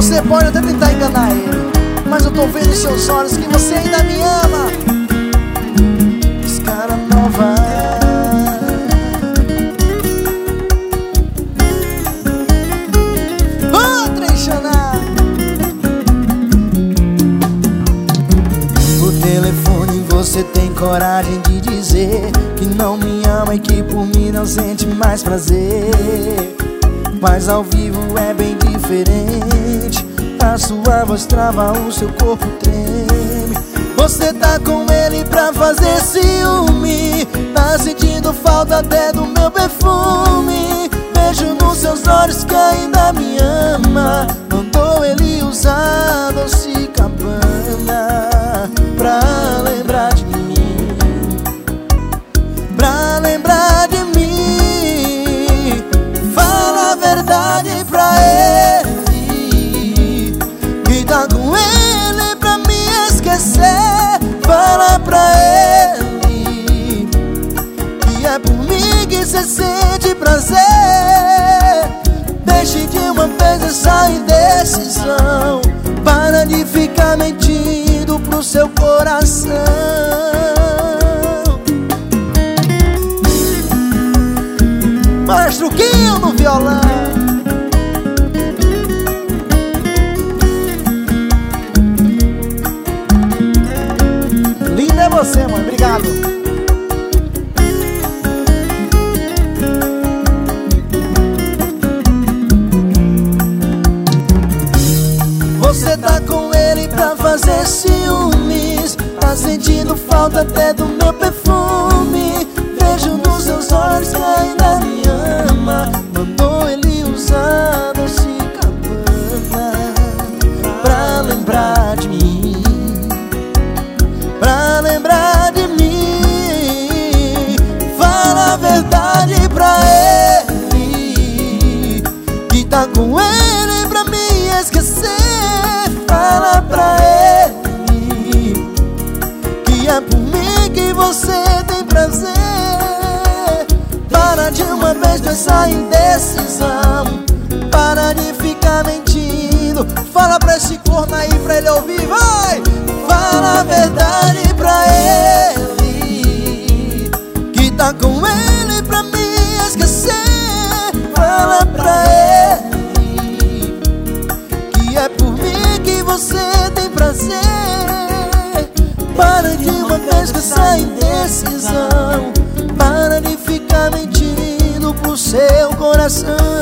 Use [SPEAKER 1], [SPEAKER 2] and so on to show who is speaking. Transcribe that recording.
[SPEAKER 1] Você pode até tentar enganar ele, mas eu tô vendo em seus olhos que você ainda me ama. Cara nova, por telefone você tem coragem de dizer que não me ama e que por mim não sente mais prazer. Mas ao vivo é bem diferente. A sua voz trava, o seu corpo treme. Você tá com ele pra fazer ciúme, tá sentindo falta até do meu perfume. Vejo nos seus olhos que ainda me ama. Mandou ele usar Dolce & Gabbana pra lembrar de mim, pra lembrar de mim. Fala a verdade pra ele, que tá com ele pra me esquecer. Fala pra ele que é por mim que cê sente prazer. Deixe de uma vez essa indecisão, para de ficar mentindo pro seu coração. Maestro Quinho no violão. Linda é você, mãe. Obrigado. Você tá com ele pra fazer ciúmes, tá sentindo falta até do meu perfume. Vejo nos seus olhos que ainda me ama. Mandou ele usar Dolce & Gabbana pra lembrar de mim, pra lembrar de mim. Fala a verdade pra ele, que tá com ele pra me esquecer. Fala pra ele que é por mim que você tem prazer. Para de uma vez com essa indecisão, para de ficar mentindo. Fala pra esse corno aí pra ele ouvir, vai! Fala a verdade pra ele, que tá com ele pra me esquecer. Fala pra ele que é por mim que você tem prazer. Para de uma vez com essa indecisão, para de ficar mentindo pro seu coração.